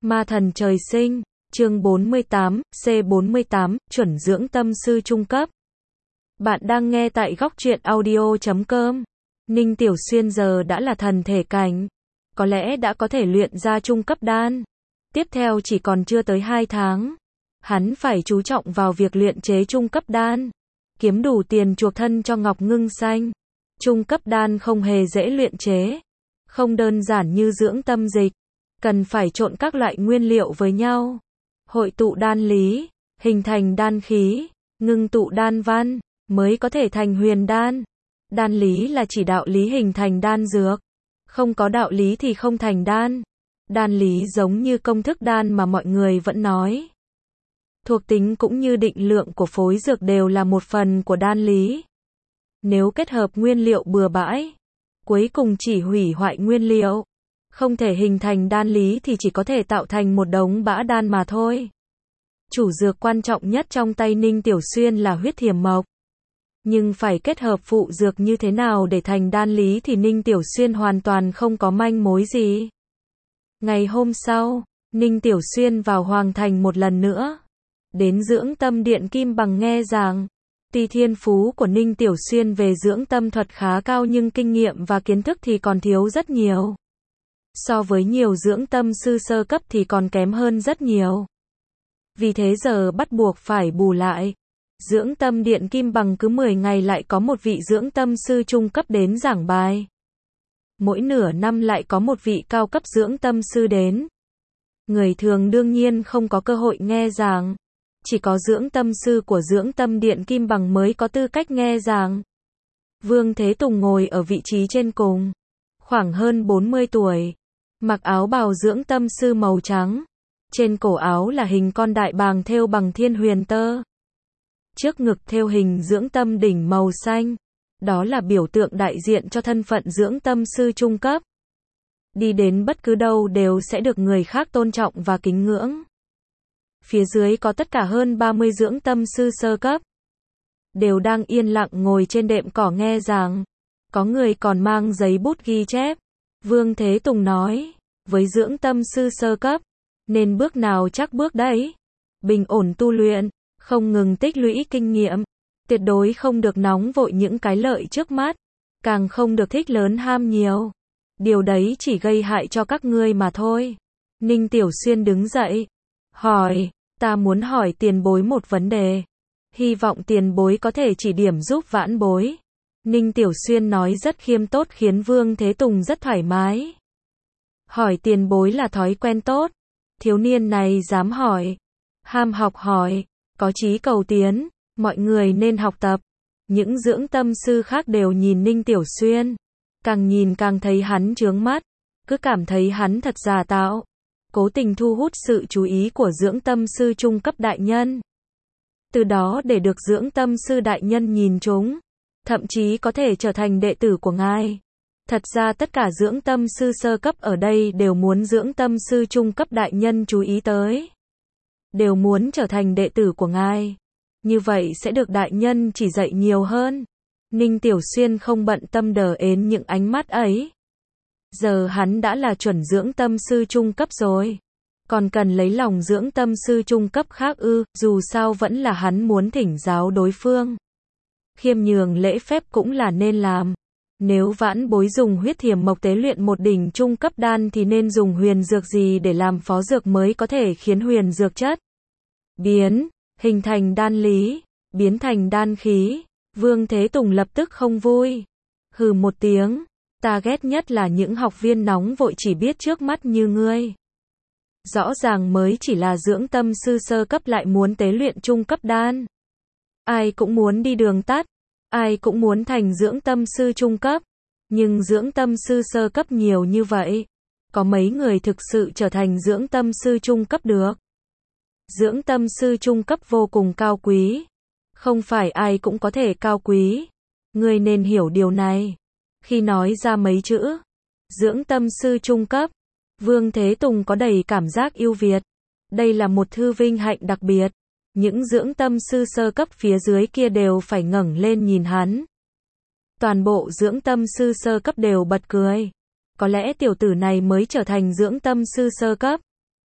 Ma thần trời sinh, chương 48, C48, chuẩn dưỡng tâm sư trung cấp. Bạn đang nghe tại góc truyện audio.com. Ninh Tiểu Xuyên giờ đã là thần thể cảnh, có lẽ đã có thể luyện ra trung cấp đan. Tiếp theo chỉ còn chưa tới 2 tháng, hắn phải chú trọng vào việc luyện chế trung cấp đan, kiếm đủ tiền chuộc thân cho Ngọc Ngưng Xanh. Trung cấp đan không hề dễ luyện chế, không đơn giản như dưỡng tâm dịch, cần phải trộn các loại nguyên liệu với nhau, hội tụ đan lý, hình thành đan khí, ngưng tụ đan văn, mới có thể thành huyền đan. Đan lý là chỉ đạo lý hình thành đan dược, không có đạo lý thì không thành đan. Đan lý giống như công thức đan mà mọi người vẫn nói. Thuộc tính cũng như định lượng của phối dược đều là một phần của đan lý. Nếu kết hợp nguyên liệu bừa bãi, cuối cùng chỉ hủy hoại nguyên liệu, không thể hình thành đan lý thì chỉ có thể tạo thành một đống bã đan mà thôi. Chủ dược quan trọng nhất trong tay Ninh Tiểu Xuyên là huyết thiềm mộc. Nhưng phải kết hợp phụ dược như thế nào để thành đan lý thì Ninh Tiểu Xuyên hoàn toàn không có manh mối gì. Ngày hôm sau, Ninh Tiểu Xuyên vào Hoàng Thành một lần nữa. Đến dưỡng tâm điện Kim Bằng nghe giảng. Tuy thiên phú của Ninh Tiểu Xuyên về dưỡng tâm thuật khá cao nhưng kinh nghiệm và kiến thức thì còn thiếu rất nhiều. So với nhiều dưỡng tâm sư sơ cấp thì còn kém hơn rất nhiều. Vì thế giờ bắt buộc phải bù lại. Dưỡng tâm điện Kim Bằng cứ 10 ngày lại có một vị dưỡng tâm sư trung cấp đến giảng bài. Mỗi nửa năm lại có một vị cao cấp dưỡng tâm sư đến. Người thường đương nhiên không có cơ hội nghe giảng. Chỉ có dưỡng tâm sư của dưỡng tâm điện Kim Bằng mới có tư cách nghe giảng. Vương Thế Tùng ngồi ở vị trí trên cùng. Khoảng hơn 40 tuổi. Mặc áo bào dưỡng tâm sư màu trắng. Trên cổ áo là hình con đại bàng thêu bằng thiên huyền tơ. Trước ngực thêu hình dưỡng tâm đỉnh màu xanh. Đó là biểu tượng đại diện cho thân phận dưỡng tâm sư trung cấp. Đi đến bất cứ đâu đều sẽ được người khác tôn trọng và kính ngưỡng. Phía dưới có tất cả hơn 30 dưỡng tâm sư sơ cấp. Đều đang yên lặng ngồi trên đệm cỏ nghe giảng. Có người còn mang giấy bút ghi chép. Vương Thế Tùng nói, với dưỡng tâm sư sơ cấp, nên bước nào chắc bước đấy. Bình ổn tu luyện, không ngừng tích lũy kinh nghiệm. Tuyệt đối không được nóng vội những cái lợi trước mắt. Càng không được thích lớn ham nhiều. Điều đấy chỉ gây hại cho các ngươi mà thôi. Ninh Tiểu Xuyên đứng dậy. Hỏi, ta muốn hỏi tiền bối một vấn đề. Hy vọng tiền bối có thể chỉ điểm giúp vãn bối. Ninh Tiểu Xuyên nói rất khiêm tốt khiến Vương Thế Tùng rất thoải mái. Hỏi tiền bối là thói quen tốt. Thiếu niên này dám hỏi. Ham học hỏi. Có chí cầu tiến. Mọi người nên học tập. Những dưỡng tâm sư khác đều nhìn Ninh Tiểu Xuyên. Càng nhìn càng thấy hắn chướng mắt. Cứ cảm thấy hắn thật giả tạo. Cố tình thu hút sự chú ý của dưỡng tâm sư trung cấp đại nhân. Từ đó để được dưỡng tâm sư đại nhân nhìn chúng. Thậm chí có thể trở thành đệ tử của ngài. Thật ra tất cả dưỡng tâm sư sơ cấp ở đây đều muốn dưỡng tâm sư trung cấp đại nhân chú ý tới. Đều muốn trở thành đệ tử của ngài. Như vậy sẽ được đại nhân chỉ dạy nhiều hơn. Ninh Tiểu Xuyên không bận tâm đờ ến những ánh mắt ấy. Giờ hắn đã là chuẩn dưỡng tâm sư trung cấp rồi. Còn cần lấy lòng dưỡng tâm sư trung cấp khác ư, dù sao vẫn là hắn muốn thỉnh giáo đối phương. Khiêm nhường lễ phép cũng là nên làm. Nếu vãn bối dùng huyết thiềm mộc tế luyện một đỉnh trung cấp đan thì nên dùng huyền dược gì để làm phó dược mới có thể khiến huyền dược chất biến, hình thành đan lý, biến thành đan khí. Vương Thế Tùng lập tức không vui. Hừ một tiếng. Ta ghét nhất là những học viên nóng vội chỉ biết trước mắt như ngươi. Rõ ràng mới chỉ là dưỡng tâm sư sơ cấp lại muốn tế luyện trung cấp đan. Ai cũng muốn đi đường tắt. Ai cũng muốn thành dưỡng tâm sư trung cấp. Nhưng dưỡng tâm sư sơ cấp nhiều như vậy. Có mấy người thực sự trở thành dưỡng tâm sư trung cấp được. Dưỡng tâm sư trung cấp vô cùng cao quý. Không phải ai cũng có thể cao quý. Ngươi nên hiểu điều này. Khi nói ra mấy chữ dưỡng tâm sư trung cấp, Vương Thế Tùng có đầy cảm giác yêu Việt. Đây là một thư vinh hạnh đặc biệt. Những dưỡng tâm sư sơ cấp phía dưới kia đều phải ngẩng lên nhìn hắn. Toàn bộ dưỡng tâm sư sơ cấp đều bật cười. Có lẽ tiểu tử này mới trở thành dưỡng tâm sư sơ cấp.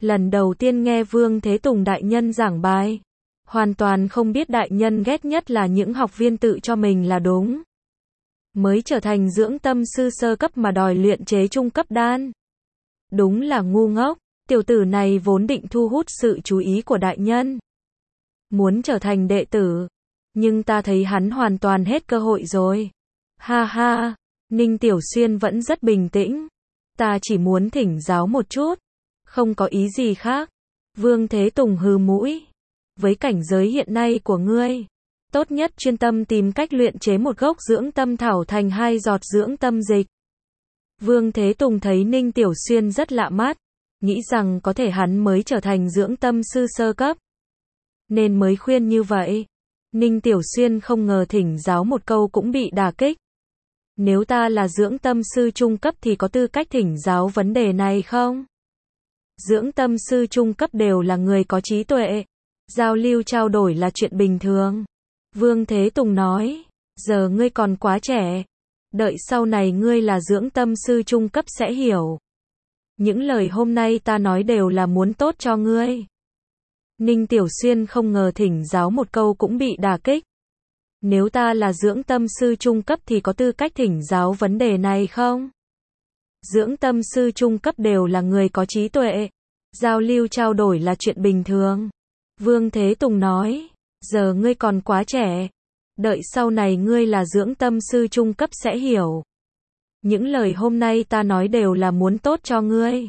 Lần đầu tiên nghe Vương Thế Tùng đại nhân giảng bài, hoàn toàn không biết đại nhân ghét nhất là những học viên tự cho mình là đúng. Mới trở thành dưỡng tâm sư sơ cấp mà đòi luyện chế trung cấp đan. Đúng là ngu ngốc, tiểu tử này vốn định thu hút sự chú ý của đại nhân. Muốn trở thành đệ tử, nhưng ta thấy hắn hoàn toàn hết cơ hội rồi. Ha ha, Ninh Tiểu Xuyên vẫn rất bình tĩnh. Ta chỉ muốn thỉnh giáo một chút, không có ý gì khác. Vương Thế Tùng hừ mũi. Với cảnh giới hiện nay của ngươi, tốt nhất chuyên tâm tìm cách luyện chế một gốc dưỡng tâm thảo thành 2 giọt dưỡng tâm dịch. Vương Thế Tùng thấy Ninh Tiểu Xuyên rất lạ mắt, nghĩ rằng có thể hắn mới trở thành dưỡng tâm sư sơ cấp, nên mới khuyên như vậy. Ninh Tiểu Xuyên không ngờ thỉnh giáo một câu cũng bị đả kích. Nếu ta là dưỡng tâm sư trung cấp thì có tư cách thỉnh giáo vấn đề này không? Dưỡng tâm sư trung cấp đều là người có trí tuệ, giao lưu trao đổi là chuyện bình thường. Vương Thế Tùng nói, giờ ngươi còn quá trẻ, đợi sau này ngươi là dưỡng tâm sư trung cấp sẽ hiểu. Những lời hôm nay ta nói đều là muốn tốt cho ngươi. Ninh Tiểu Xuyên không ngờ thỉnh giáo một câu cũng bị đả kích. Nếu ta là dưỡng tâm sư trung cấp thì có tư cách thỉnh giáo vấn đề này không? Dưỡng tâm sư trung cấp đều là người có trí tuệ, giao lưu trao đổi là chuyện bình thường. Vương Thế Tùng nói, giờ ngươi còn quá trẻ, đợi sau này ngươi là dưỡng tâm sư trung cấp sẽ hiểu. Những lời hôm nay ta nói đều là muốn tốt cho ngươi.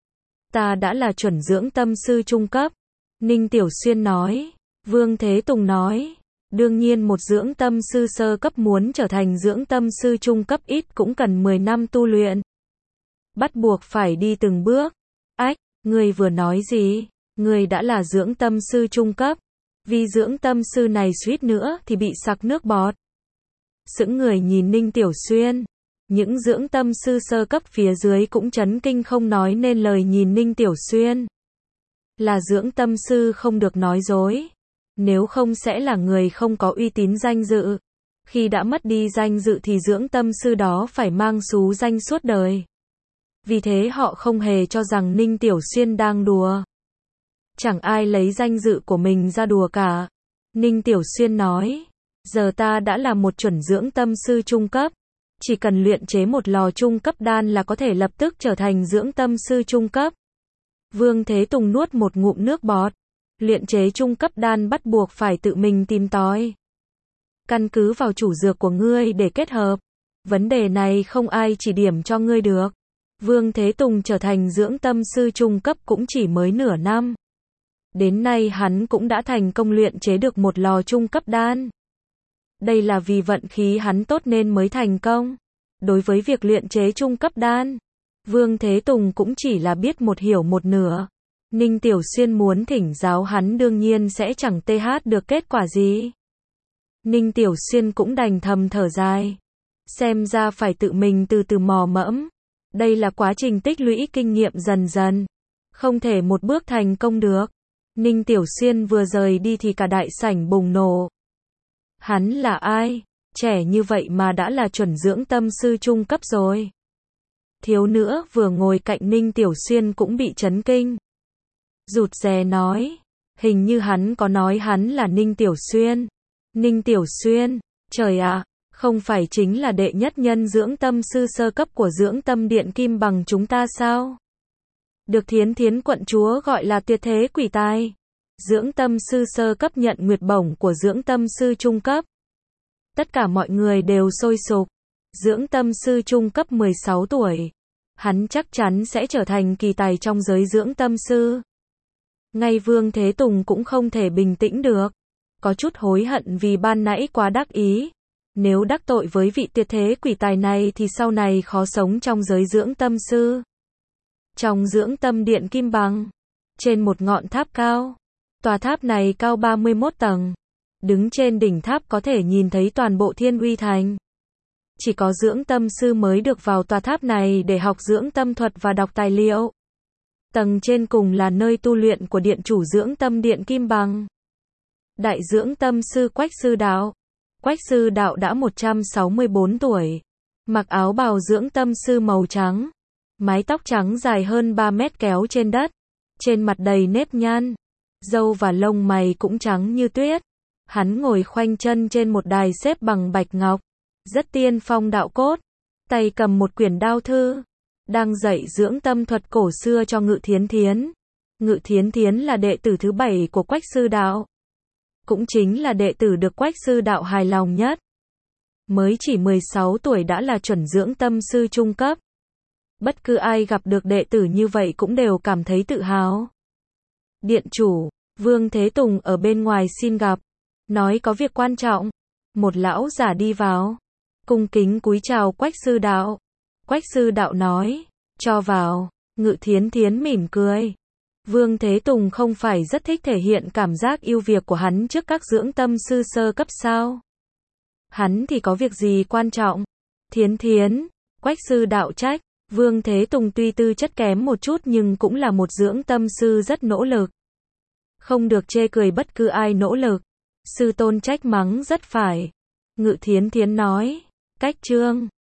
Ta đã là chuẩn dưỡng tâm sư trung cấp. Ninh Tiểu Xuyên nói. Vương Thế Tùng nói, đương nhiên một dưỡng tâm sư sơ cấp muốn trở thành dưỡng tâm sư trung cấp ít cũng cần 10 năm tu luyện. Bắt buộc phải đi từng bước. Ách, ngươi vừa nói gì? Ngươi đã là dưỡng tâm sư trung cấp. Vì dưỡng tâm sư này suýt nữa thì bị sặc nước bọt. Sững người nhìn Ninh Tiểu Xuyên. Những dưỡng tâm sư sơ cấp phía dưới cũng chấn kinh không nói nên lời nhìn Ninh Tiểu Xuyên. Là dưỡng tâm sư không được nói dối. Nếu không sẽ là người không có uy tín danh dự. Khi đã mất đi danh dự thì dưỡng tâm sư đó phải mang xú danh suốt đời. Vì thế họ không hề cho rằng Ninh Tiểu Xuyên đang đùa. Chẳng ai lấy danh dự của mình ra đùa cả. Ninh Tiểu Xuyên nói, giờ ta đã là một chuẩn dưỡng tâm sư trung cấp. Chỉ cần luyện chế một lò trung cấp đan là có thể lập tức trở thành dưỡng tâm sư trung cấp. Vương Thế Tùng nuốt một ngụm nước bọt. Luyện chế trung cấp đan bắt buộc phải tự mình tìm tòi. Căn cứ vào chủ dược của ngươi để kết hợp. Vấn đề này không ai chỉ điểm cho ngươi được. Vương Thế Tùng trở thành dưỡng tâm sư trung cấp cũng chỉ mới nửa năm. Đến nay hắn cũng đã thành công luyện chế được một lò trung cấp đan. Đây là vì vận khí hắn tốt nên mới thành công. Đối với việc luyện chế trung cấp đan, Vương Thế Tùng cũng chỉ là biết một hiểu một nửa. Ninh Tiểu Xuyên muốn thỉnh giáo hắn đương nhiên sẽ chẳng được kết quả gì. Ninh Tiểu Xuyên cũng đành thầm thở dài. Xem ra phải tự mình từ từ mò mẫm. Đây là quá trình tích lũy kinh nghiệm dần dần. Không thể một bước thành công được. Ninh Tiểu Xuyên vừa rời đi thì cả đại sảnh bùng nổ. Hắn là ai? Trẻ như vậy mà đã là chuẩn dưỡng tâm sư trung cấp rồi. Thiếu nữa vừa ngồi cạnh Ninh Tiểu Xuyên cũng bị chấn kinh. Rụt rè nói. Hình như hắn có nói hắn là Ninh Tiểu Xuyên. Ninh Tiểu Xuyên, trời ạ, không phải chính là đệ nhất nhân dưỡng tâm sư sơ cấp của dưỡng tâm điện Kim Bằng chúng ta sao? Được Thiến Thiến quận chúa gọi là tuyệt thế quỷ tài. Dưỡng tâm sư sơ cấp nhận nguyệt bổng của dưỡng tâm sư trung cấp. Tất cả mọi người đều sôi sục. Dưỡng tâm sư trung cấp 16 tuổi. Hắn chắc chắn sẽ trở thành kỳ tài trong giới dưỡng tâm sư. Ngay Vương Thế Tùng cũng không thể bình tĩnh được. Có chút hối hận vì ban nãy quá đắc ý. Nếu đắc tội với vị tuyệt thế quỷ tài này thì sau này khó sống trong giới dưỡng tâm sư. Trong dưỡng tâm điện Kim Bằng, trên một ngọn tháp cao. Tòa tháp này cao 31 tầng. Đứng trên đỉnh tháp có thể nhìn thấy toàn bộ Thiên Uy Thành. Chỉ có dưỡng tâm sư mới được vào tòa tháp này để học dưỡng tâm thuật và đọc tài liệu. Tầng trên cùng là nơi tu luyện của điện chủ dưỡng tâm điện Kim Bằng. Đại dưỡng tâm sư Quách Sư Đạo. Quách Sư Đạo đã 164 tuổi. Mặc áo bào dưỡng tâm sư màu trắng. Mái tóc trắng dài hơn 3 mét kéo trên đất. trên mặt đầy nếp nhăn, râu và lông mày cũng trắng như tuyết. Hắn ngồi khoanh chân trên một đài xếp bằng bạch ngọc, rất tiên phong đạo cốt, tay cầm một quyển đao thư, đang dạy dưỡng tâm thuật cổ xưa cho Ngự Thiến Thiến. Ngự Thiến Thiến là đệ tử thứ 7 của Quách sư đạo, cũng chính là đệ tử được Quách sư đạo hài lòng nhất. Mới chỉ 16 tuổi đã là chuẩn dưỡng tâm sư trung cấp. Bất cứ ai gặp được đệ tử như vậy cũng đều cảm thấy tự hào. Điện chủ, Vương Thế Tùng ở bên ngoài xin gặp, nói có việc quan trọng. Một lão giả đi vào, cung kính cúi chào Quách sư đạo. Quách sư đạo nói, cho vào. Ngự Thiến Thiến mỉm cười. Vương Thế Tùng không phải rất thích thể hiện cảm giác yêu việc của hắn trước các dưỡng tâm sư sơ cấp sao? Hắn thì có việc gì quan trọng? Thiến Thiến, Quách sư đạo trách. Vương Thế Tùng tuy tư chất kém một chút nhưng cũng là một dưỡng tâm sư rất nỗ lực. Không được chê cười bất cứ ai nỗ lực. Sư tôn trách mắng rất phải. Ngự Thiến Thiến nói, cách chương.